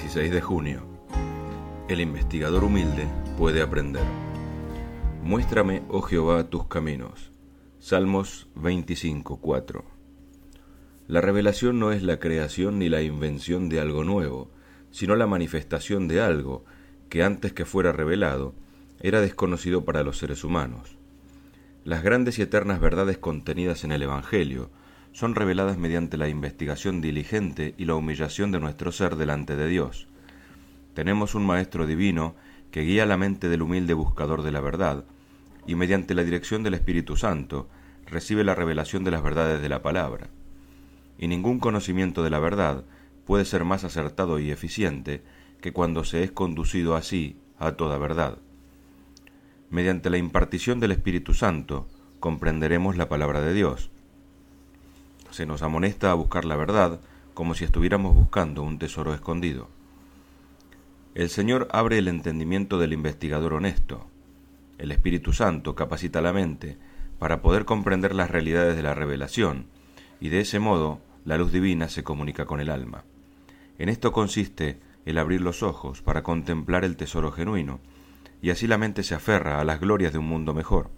16 de junio. El investigador humilde puede aprender. Muéstrame, oh Jehová, tus caminos. Salmos 25:4. La revelación no es la creación ni la invención de algo nuevo, sino la manifestación de algo que antes que fuera revelado era desconocido para los seres humanos. Las grandes y eternas verdades contenidas en el Evangelio son reveladas mediante la investigación diligente y la humillación de nuestro ser delante de Dios. Tenemos un Maestro divino que guía la mente del humilde buscador de la verdad, y mediante la dirección del Espíritu Santo recibe la revelación de las verdades de la palabra. Y ningún conocimiento de la verdad puede ser más acertado y eficiente que cuando se es conducido así a toda verdad. Mediante la impartición del Espíritu Santo comprenderemos la palabra de Dios. Se nos amonesta a buscar la verdad como si estuviéramos buscando un tesoro escondido. El Señor abre el entendimiento del investigador honesto. El Espíritu Santo capacita la mente para poder comprender las realidades de la revelación, y de ese modo la luz divina se comunica con el alma. En esto consiste el abrir los ojos para contemplar el tesoro genuino, y así la mente se aferra a las glorias de un mundo mejor.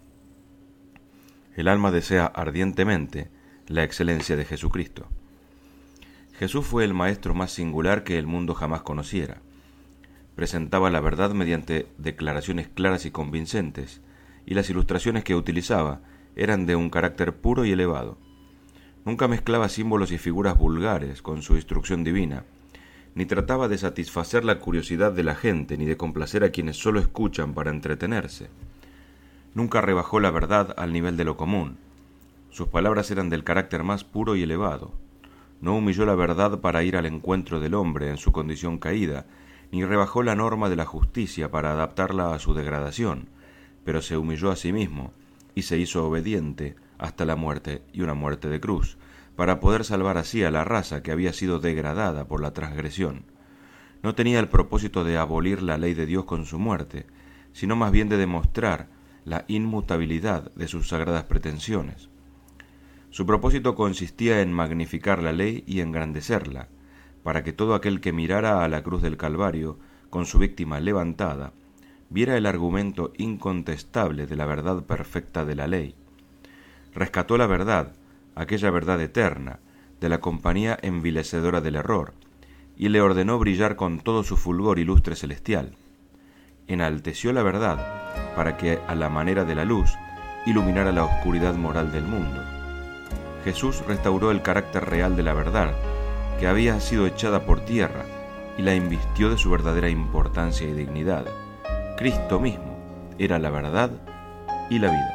El alma desea ardientemente la excelencia de Jesucristo. Jesús fue el maestro más singular que el mundo jamás conociera. Presentaba la verdad mediante declaraciones claras y convincentes, y las ilustraciones que utilizaba eran de un carácter puro y elevado. Nunca mezclaba símbolos y figuras vulgares con su instrucción divina, ni trataba de satisfacer la curiosidad de la gente, ni de complacer a quienes solo escuchan para entretenerse. Nunca rebajó la verdad al nivel de lo común. Sus palabras eran del carácter más puro y elevado. No humilló la verdad para ir al encuentro del hombre en su condición caída, ni rebajó la norma de la justicia para adaptarla a su degradación, pero se humilló a sí mismo y se hizo obediente hasta la muerte, y una muerte de cruz, para poder salvar así a la raza que había sido degradada por la transgresión. No tenía el propósito de abolir la ley de Dios con su muerte, sino más bien de demostrar la inmutabilidad de sus sagradas pretensiones. Su propósito consistía en magnificar la ley y engrandecerla, para que todo aquel que mirara a la cruz del Calvario, con su víctima levantada, viera el argumento incontestable de la verdad perfecta de la ley. Rescató la verdad, aquella verdad eterna, de la compañía envilecedora del error, y le ordenó brillar con todo su fulgor y lustre celestial. Enalteció la verdad, para que, a la manera de la luz, iluminara la oscuridad moral del mundo. Jesús restauró el carácter real de la verdad, que había sido echada por tierra, y la invistió de su verdadera importancia y dignidad. Cristo mismo era la verdad y la vida.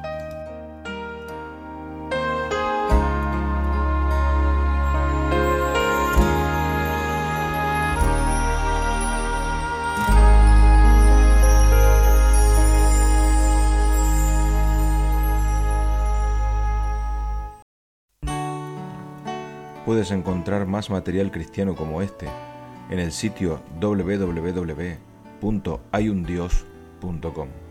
Puedes encontrar más material cristiano como este en el sitio www.hayundios.com.